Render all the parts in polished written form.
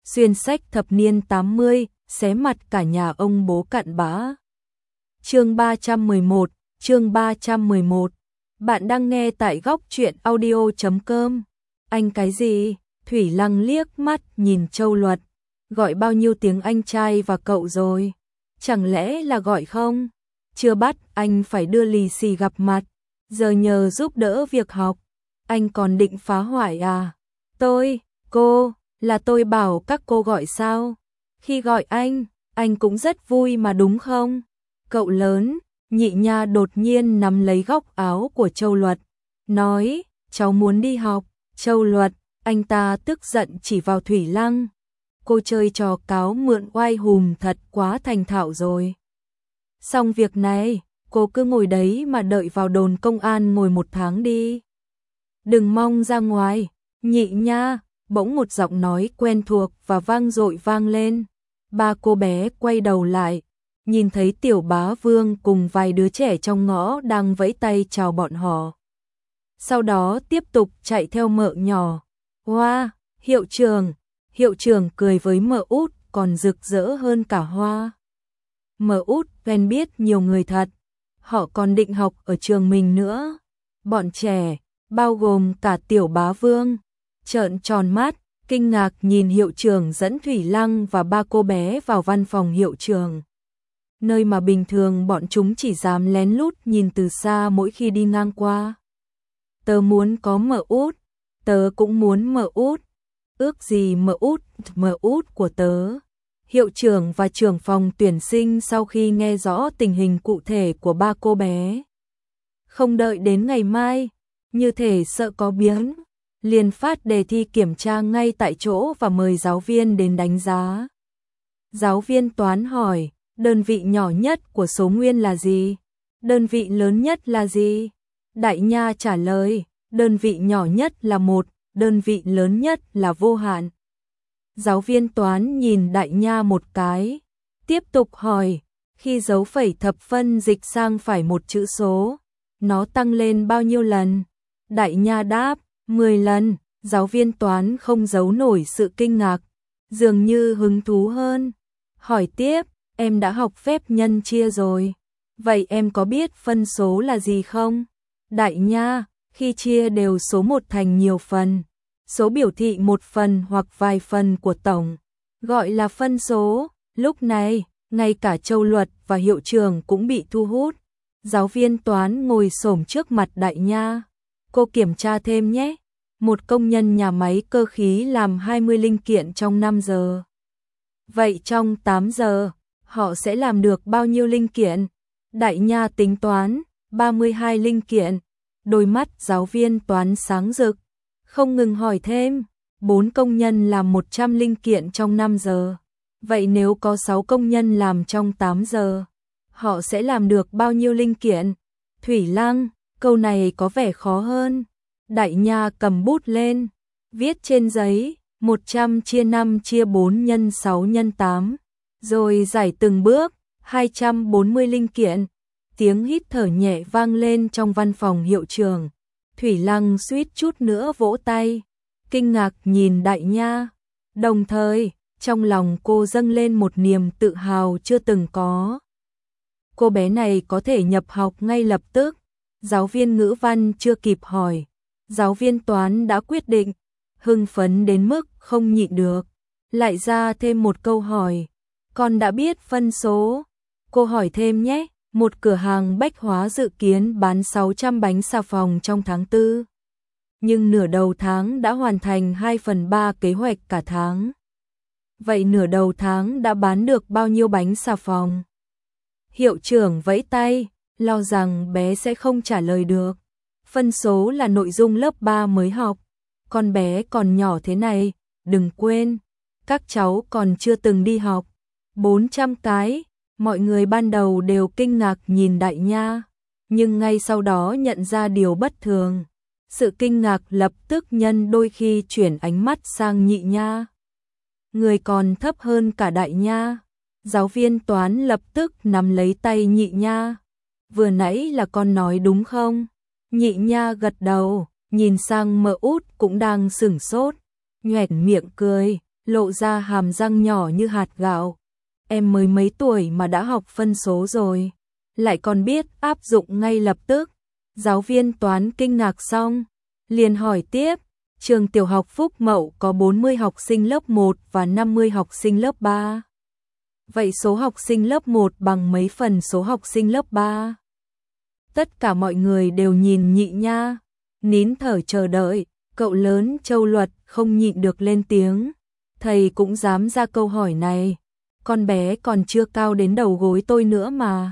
xuyên sách thập niên 80, xé mặt cả nhà ông bố cặn bã. Chương 311, chương 311. Bạn đang nghe tại góc truyện audio.com. Anh cái gì? Thủy Lăng liếc mắt nhìn Châu Luật. Gọi bao nhiêu tiếng anh trai và cậu rồi? Chẳng lẽ là gọi không? Chưa bắt, anh phải đưa lì xì gặp mặt. Giờ nhờ giúp đỡ việc học. Anh còn định phá hoại à? Cô, là tôi bảo các cô gọi sao? Khi gọi anh cũng rất vui mà đúng không? Cậu lớn, Nhị Nha đột nhiên nắm lấy góc áo của Châu Luật, nói, cháu muốn đi học. Châu Luật, anh ta tức giận chỉ vào Thủy Lăng. Cô chơi trò cáo mượn oai hùm thật quá thành thạo rồi. Xong việc này, cô cứ ngồi đấy mà đợi vào đồn công an ngồi 1 tháng đi. Đừng mong ra ngoài. Nhị Nha, bỗng một giọng nói quen thuộc và vang dội vang lên. Ba cô bé quay đầu lại, nhìn thấy Tiểu Bá Vương cùng vài đứa trẻ trong ngõ đang vẫy tay chào bọn họ. Sau đó tiếp tục chạy theo Mợ nhỏ. Hoa, hiệu trưởng cười với Mợ Út còn rực rỡ hơn cả Hoa. Mợ Út quen biết nhiều người thật, họ còn định học ở trường mình nữa. Bọn trẻ, bao gồm cả Tiểu Bá Vương, trợn tròn mắt, kinh ngạc nhìn hiệu trưởng dẫn Thủy Lăng và ba cô bé vào văn phòng hiệu trưởng. Nơi mà bình thường bọn chúng chỉ dám lén lút nhìn từ xa mỗi khi đi ngang qua. Tớ muốn có Mợ Út, tớ cũng muốn Mợ Út. Ước gì Mợ Út của tớ. Hiệu trưởng và trưởng phòng tuyển sinh sau khi nghe rõ tình hình cụ thể của ba cô bé, không đợi đến ngày mai, như thể sợ có biến, liền phát đề thi kiểm tra ngay tại chỗ và mời giáo viên đến đánh giá. Giáo viên toán hỏi, đơn vị nhỏ nhất của số nguyên là gì? Đơn vị lớn nhất là gì? Đại Nha trả lời, đơn vị nhỏ nhất là 1, đơn vị lớn nhất là vô hạn. Giáo viên toán nhìn Đại Nha một cái, tiếp tục hỏi, khi dấu phẩy thập phân dịch sang phải một chữ số, nó tăng lên bao nhiêu lần? Đại Nha đáp, 10 lần. Giáo viên toán không giấu nổi sự kinh ngạc, dường như hứng thú hơn. Hỏi tiếp, em đã học phép nhân chia rồi, vậy em có biết phân số là gì không? Đại Nha, khi chia đều số 1 thành nhiều phần, số biểu thị 1 phần hoặc vài phần của tổng, gọi là phân số. Lúc này, ngay cả Châu Luật và hiệu trưởng cũng bị thu hút. Giáo viên toán ngồi xổm trước mặt Đại Nha. Cô kiểm tra thêm nhé. Một công nhân nhà máy cơ khí làm 20 linh kiện trong 5 giờ. Vậy trong 8 giờ, họ sẽ làm được bao nhiêu linh kiện? Đại Nha tính toán, 32 linh kiện. Đôi mắt giáo viên toán sáng rực, không ngừng hỏi thêm, 4 công nhân làm 100 linh kiện trong 5 giờ. Vậy nếu có 6 công nhân làm trong 8 giờ, họ sẽ làm được bao nhiêu linh kiện? Thủy Lăng, câu này có vẻ khó hơn. Đại Nha cầm bút lên, viết trên giấy, 100 chia 5 chia 4 nhân 6 nhân 8, rồi giải từng bước, 240 linh kiện. Tiếng hít thở nhẹ vang lên trong văn phòng hiệu trưởng. Thủy Lăng suýt chút nữa vỗ tay, kinh ngạc nhìn Đại Nha. Đồng thời, trong lòng cô dâng lên một niềm tự hào chưa từng có. Cô bé này có thể nhập học ngay lập tức. Giáo viên ngữ văn chưa kịp hỏi, giáo viên toán đã quyết định, hưng phấn đến mức không nhịn được. Lại ra thêm một câu hỏi, con đã biết phân số? Cô hỏi thêm nhé. Một cửa hàng bách hóa dự kiến bán 600 bánh xà phòng trong tháng 4. Nhưng nửa đầu tháng đã hoàn thành 2/3 kế hoạch cả tháng. Vậy nửa đầu tháng đã bán được bao nhiêu bánh xà phòng? Hiệu trưởng vẫy tay, lo rằng bé sẽ không trả lời được. Phân số là nội dung lớp 3 mới học. Con bé còn nhỏ thế này, đừng quên, các cháu còn chưa từng đi học. 400 cái. Mọi người ban đầu đều kinh ngạc nhìn Đại Nha, nhưng ngay sau đó nhận ra điều bất thường. Sự kinh ngạc lập tức nhân đôi khi chuyển ánh mắt sang Nhị Nha. Người còn thấp hơn cả Đại Nha. Giáo viên toán lập tức nắm lấy tay Nhị Nha. Vừa nãy là con nói đúng không? Nhị Nha gật đầu, nhìn sang Mợ Út cũng đang sửng sốt, nhoẻn miệng cười, lộ ra hàm răng nhỏ như hạt gạo. Em mới mấy tuổi mà đã học phân số rồi, lại còn biết áp dụng ngay lập tức. Giáo viên toán kinh ngạc xong, liền hỏi tiếp, trường tiểu học Phúc Mậu có 40 học sinh lớp 1 và 50 học sinh lớp 3. Vậy số học sinh lớp 1 bằng mấy phần số học sinh lớp 3? Tất cả mọi người đều nhìn Nhị Nha, nín thở chờ đợi. Cậu lớn Châu Luật không nhịn được lên tiếng, thầy cũng dám ra câu hỏi này, con bé còn chưa cao đến đầu gối tôi nữa mà.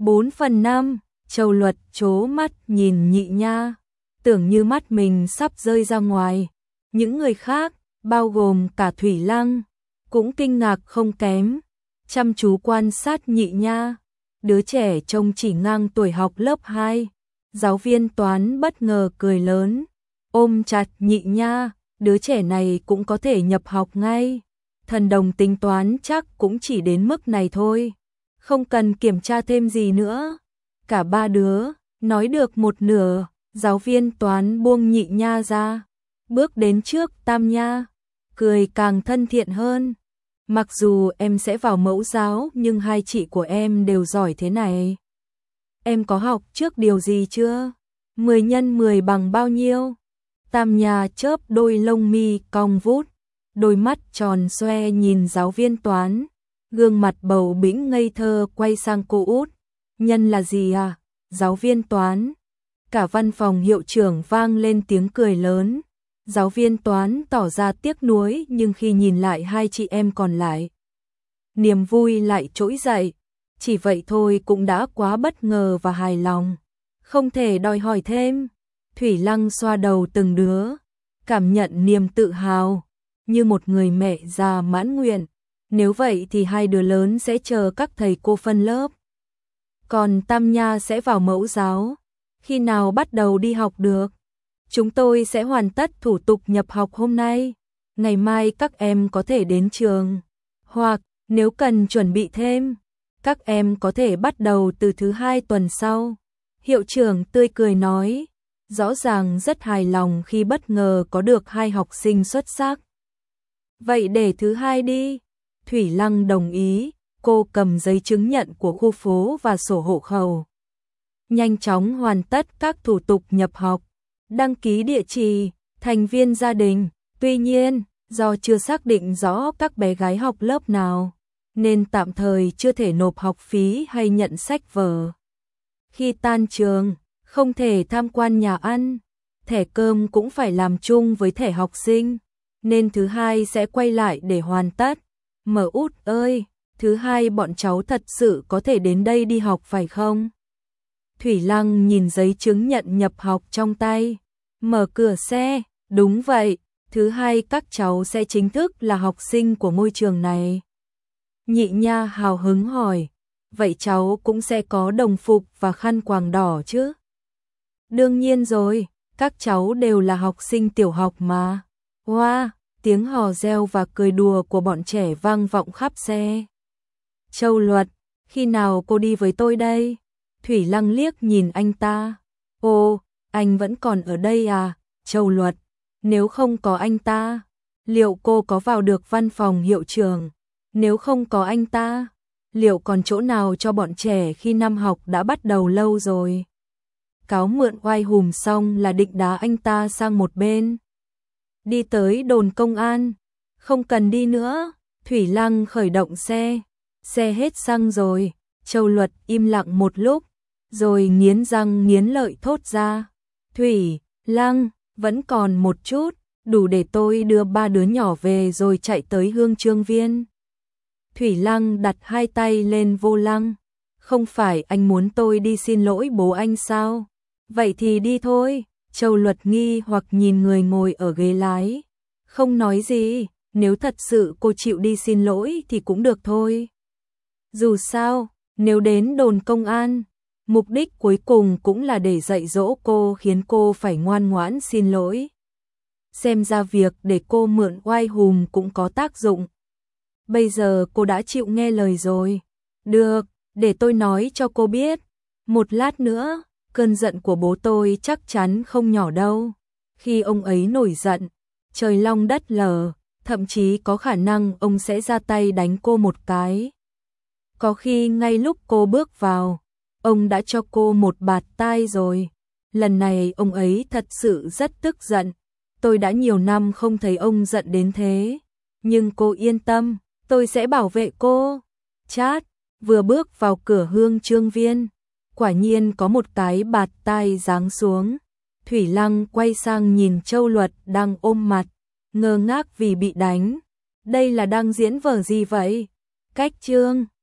4/5, Châu Luật trố mắt nhìn Nhị Nha, tưởng như mắt mình sắp rơi ra ngoài. Những người khác, bao gồm cả Thủy Lăng, cũng kinh ngạc không kém, chăm chú quan sát Nhị Nha. Đứa trẻ trông chỉ ngang tuổi học lớp 2. Giáo viên toán bất ngờ cười lớn, ôm chặt Nhị Nha, đứa trẻ này cũng có thể nhập học ngay. Thần đồng tính toán chắc cũng chỉ đến mức này thôi, không cần kiểm tra thêm gì nữa. Cả ba đứa nói được một nửa, giáo viên toán buông Nhị Nha ra, bước đến trước Tam Nha, cười càng thân thiện hơn. Mặc dù em sẽ vào mẫu giáo nhưng hai chị của em đều giỏi thế này. Em có học trước điều gì chưa? 10 x 10 bằng bao nhiêu? Tam Nha chớp đôi lông mi cong vút, đôi mắt tròn xoe nhìn giáo viên toán, gương mặt bầu bĩnh ngây thơ quay sang cô út. Nhân là gì à? Giáo viên toán. Cả văn phòng hiệu trưởng vang lên tiếng cười lớn. Giáo viên toán tỏ ra tiếc nuối nhưng khi nhìn lại hai chị em còn lại, niềm vui lại trỗi dậy. Chỉ vậy thôi cũng đã quá bất ngờ và hài lòng, không thể đòi hỏi thêm. Thủy Lăng xoa đầu từng đứa, cảm nhận niềm tự hào, như một người mẹ già mãn nguyện. Nếu vậy thì hai đứa lớn sẽ chờ các thầy cô phân lớp. Còn Tam Nha sẽ vào mẫu giáo. Khi nào bắt đầu đi học được? Chúng tôi sẽ hoàn tất thủ tục nhập học hôm nay. Ngày mai các em có thể đến trường. Hoặc nếu cần chuẩn bị thêm, các em có thể bắt đầu từ thứ 2 tuần sau. Hiệu trưởng tươi cười nói, rõ ràng rất hài lòng khi bất ngờ có được 2 học sinh xuất sắc. Vậy để thứ 2 đi. Thủy Lăng đồng ý, cô cầm giấy chứng nhận của khu phố và sổ hộ khẩu. Nhanh chóng hoàn tất các thủ tục nhập học, đăng ký địa chỉ, thành viên gia đình. Tuy nhiên, do chưa xác định rõ các bé gái học lớp nào, nên tạm thời chưa thể nộp học phí hay nhận sách vở. Khi tan trường, không thể tham quan nhà ăn, thẻ cơm cũng phải làm chung với thẻ học sinh, nên thứ 2 sẽ quay lại để hoàn tất. Mở út ơi, thứ 2 bọn cháu thật sự có thể đến đây đi học phải không? Thủy Lăng nhìn giấy chứng nhận nhập học trong tay, mở cửa xe, đúng vậy, thứ 2 các cháu sẽ chính thức là học sinh của ngôi trường này. Nhị Nha hào hứng hỏi, vậy cháu cũng sẽ có đồng phục và khăn quàng đỏ chứ? Đương nhiên rồi, các cháu đều là học sinh tiểu học mà. Wow, tiếng hò reo và cười đùa của bọn trẻ vang vọng khắp xe. Châu Luật, khi nào cô đi với tôi đây? Thủy Lăng liếc nhìn anh ta. Ồ, anh vẫn còn ở đây à? Châu Luật, nếu không có anh ta, liệu cô có vào được văn phòng hiệu trưởng? Nếu không có anh ta, liệu còn chỗ nào cho bọn trẻ khi năm học đã bắt đầu lâu rồi? Cáo mượn oai hùm xong là định đá anh ta sang một bên. Đi tới đồn công an. Không cần đi nữa. Thủy Lăng khởi động xe. Xe hết xăng rồi. Châu Luật im lặng một lúc, rồi nghiến răng nghiến lợi thốt ra. Thủy Lăng, vẫn còn một chút, đủ để tôi đưa 3 đứa nhỏ về rồi chạy tới Hương Trương Viên. Thủy Lăng đặt 2 tay lên vô lăng. Không phải anh muốn tôi đi xin lỗi bố anh sao? Vậy thì đi thôi. Châu Luật nghi hoặc nhìn người ngồi ở ghế lái. Không nói gì, nếu thật sự cô chịu đi xin lỗi thì cũng được thôi. Dù sao, nếu đến đồn công an, mục đích cuối cùng cũng là để dạy dỗ cô, khiến cô phải ngoan ngoãn xin lỗi. Xem ra việc để cô mượn oai hùm cũng có tác dụng. Bây giờ cô đã chịu nghe lời rồi. Được, để tôi nói cho cô biết. Một lát nữa, cơn giận của bố tôi chắc chắn không nhỏ đâu. Khi ông ấy nổi giận, trời long đất lở, thậm chí có khả năng ông sẽ ra tay đánh cô một cái. Có khi ngay lúc cô bước vào, ông đã cho cô một bạt tai rồi. Lần này ông ấy thật sự rất tức giận. Tôi đã nhiều năm không thấy ông giận đến thế. Nhưng cô yên tâm, tôi sẽ bảo vệ cô. Chát, vừa bước vào cửa Hương Trương Viên, quả nhiên có một cái bạt tai giáng xuống. Thủy Lăng quay sang nhìn Châu Luật đang ôm mặt, ngơ ngác vì bị đánh. Đây là đang diễn vở gì vậy? Cách Trương